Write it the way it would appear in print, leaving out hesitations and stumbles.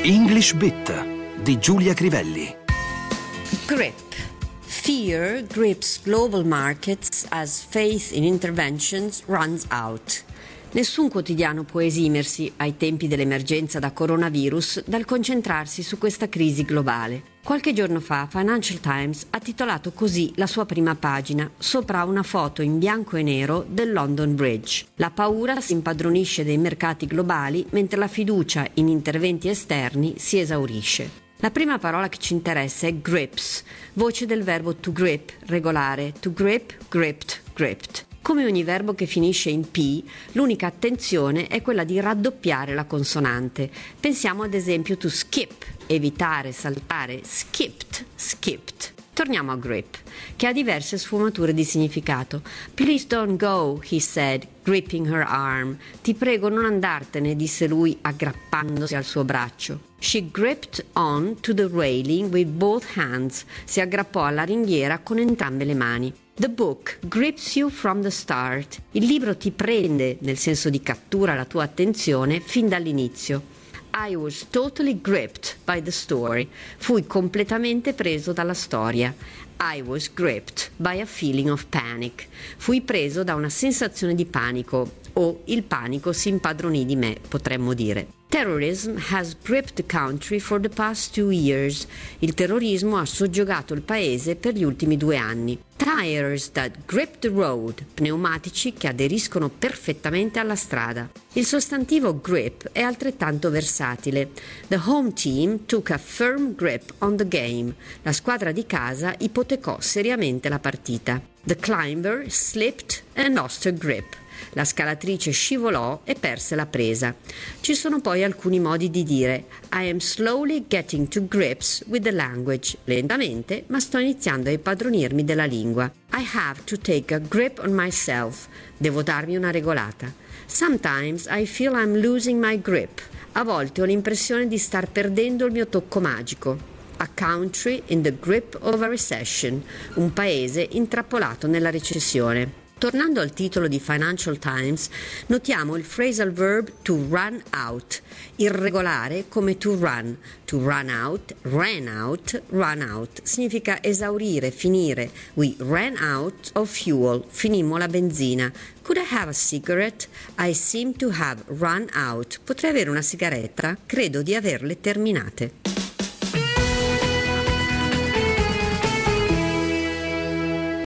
English Bit di Giulia Crivelli. Grip. Fear grips global markets as faith in interventions runs out. Nessun quotidiano può esimersi, ai tempi dell'emergenza da coronavirus, dal concentrarsi su questa crisi globale. Qualche giorno fa Financial Times ha titolato così la sua prima pagina, sopra una foto in bianco e nero del London Bridge. La paura si impadronisce dei mercati globali mentre la fiducia in interventi esterni si esaurisce. La prima parola che ci interessa è grips, voce del verbo to grip, regolare, to grip, gripped, gripped. Come ogni verbo che finisce in P, l'unica attenzione è quella di raddoppiare la consonante. Pensiamo ad esempio to skip, evitare, saltare, skipped, skipped. Torniamo a grip, che ha diverse sfumature di significato. Please don't go, he said, gripping her arm. Ti prego non andartene, disse lui aggrappandosi al suo braccio. She gripped on to the railing with both hands. Si aggrappò alla ringhiera con entrambe le mani. The book grips you from the start. Il libro ti prende, nel senso di cattura la tua attenzione, fin dall'inizio. I was totally gripped by the story. Fui completamente preso dalla storia. I was gripped by a feeling of panic. Fui preso da una sensazione di panico, o il panico si impadronì di me, potremmo dire. Terrorism has gripped the country for the past 2 years. Il terrorismo ha soggiogato il paese per gli ultimi 2 anni. Tires that grip the road. Pneumatici che aderiscono perfettamente alla strada. Il sostantivo grip è altrettanto versatile. The home team took a firm grip on the game. La squadra di casa ipotecò seriamente la partita. The climber slipped and lost her grip. La scalatrice scivolò e perse la presa. Ci sono poi alcuni modi di dire I am slowly getting to grips with the language. Lentamente, ma sto iniziando a impadronirmi della lingua. I have to take a grip on myself. Devo darmi una regolata. Sometimes I feel I'm losing my grip. A volte ho l'impressione di star perdendo il mio tocco magico. A country in the grip of a recession. Un paese intrappolato nella recessione. Tornando al titolo di Financial Times, notiamo il phrasal verb to run out, irregolare come to run out, ran out, run out. Significa esaurire, finire. We ran out of fuel, finimmo la benzina. Could I have a cigarette? I seem to have run out. Potrei avere una sigaretta? Credo di averle terminate.